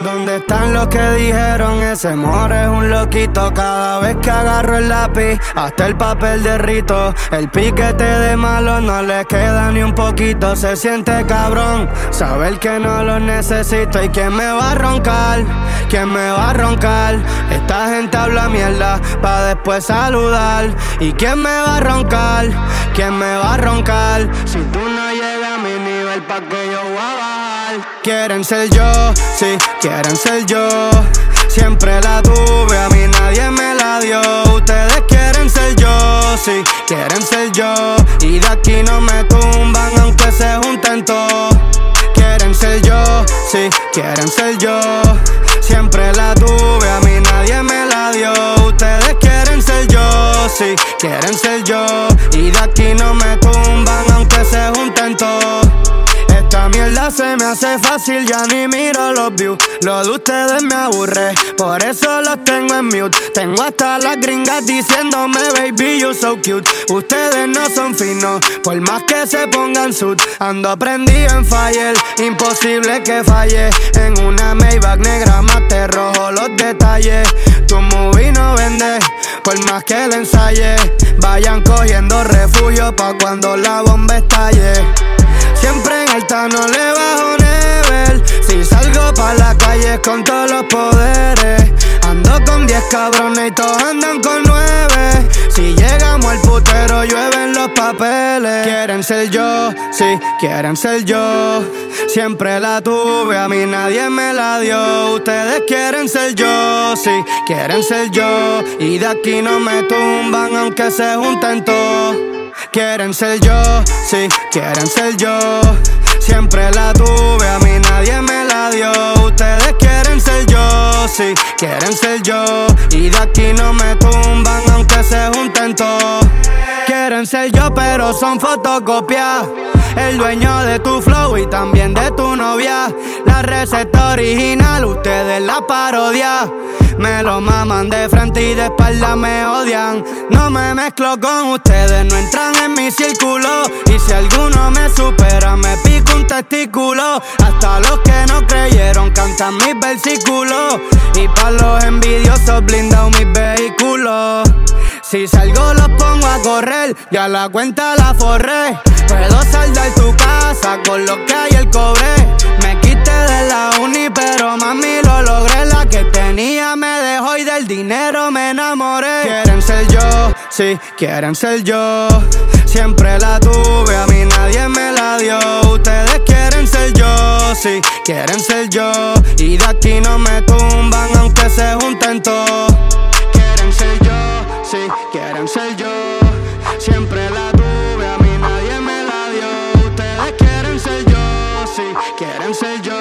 ¿Dónde están los que dijeron ese more es un loquito? Cada vez que agarro el lápiz, hasta el papel derrito. El piquete de malo no le queda ni un poquito. Se siente cabrón saber que no lo necesito. ¿Y quién me va a roncar? ¿Quién me va a roncar? Esta gente habla mierda pa' después saludar. ¿Y quién me va a roncar? ¿Quién me va a roncar? Si tú no llegas a mi nivel, ¿pa' que yo voy a bajar? Quieren ser yo, sí, quieren ser yo. Siempre la tuve, a mí nadie me la dio. Ustedes quieren ser yo, sí, quieren ser yo. Y de aquí no me tumban aunque se junten todos. Quieren ser yo, sí, quieren ser yo. Siempre la tuve, a mí nadie me la dio. Ustedes quieren ser yo, sí, quieren ser yo. Y de aquí no me tumban aunque se junten todos. Esta mierda se me hace fácil, ya ni miro los views. Lo de ustedes me aburre, por eso los tengo en mute. Tengo hasta las gringas diciéndome baby you so cute. Ustedes no son finos, por más que se pongan suit. Ando prendido en fire, imposible que falle. En una Maybach negra mate rojo los detalles. Tu movie no vende, por más que la ensaye. Vayan cogiendo refugio pa' cuando la bomba estalle. Siempre en alta no le bajo nivel. Si salgo pa' la calle con todos los poderes. Ando con 10 cabrones y todos andan con 9. Si llegamos al putero llueven los papeles. Quieren ser yo, sí, quieren ser yo. Siempre la tuve, a mí nadie me la dio. Ustedes quieren ser yo, sí, quieren ser yo. Y de aquí no me tumban aunque se junten todos. Quieren ser yo, sí, quieren ser yo. Siempre la tuve, a mí nadie me la dio. Ustedes quieren ser yo, sí, quieren ser yo. Y de aquí no me tumban aunque se junten todos. Quieren ser yo pero son fotocopias. El dueño de tu flow y también de tu novia. La receta original, ustedes la parodian. Me lo maman de frente y de espalda me odian. No me mezclo con ustedes, no entran en mi círculo. Y si alguno me supera, me pico un testículo. Hasta los que no creyeron cantan mis versículos. Y pa' los envidiosos blindao mis vehículos. Si salgo los pongo a correr, ya la cuenta la forré. Puedo saldar tu casa con lo que hay el cobre. Me quité de la uni pero mami lo logré. La que tenía me dejó y del dinero me enamoré. Quieren ser yo, sí, quieren ser yo. Siempre la tuve, a mí nadie me la dio. Ustedes quieren ser yo, sí, quieren ser yo. Y de aquí no me tumban aunque se junten todos. Quieren ser yo, sí, quieren ser yo. Siempre la tuve, a mí nadie me la dio. Ustedes quieren ser yo, sí, quieren ser yo.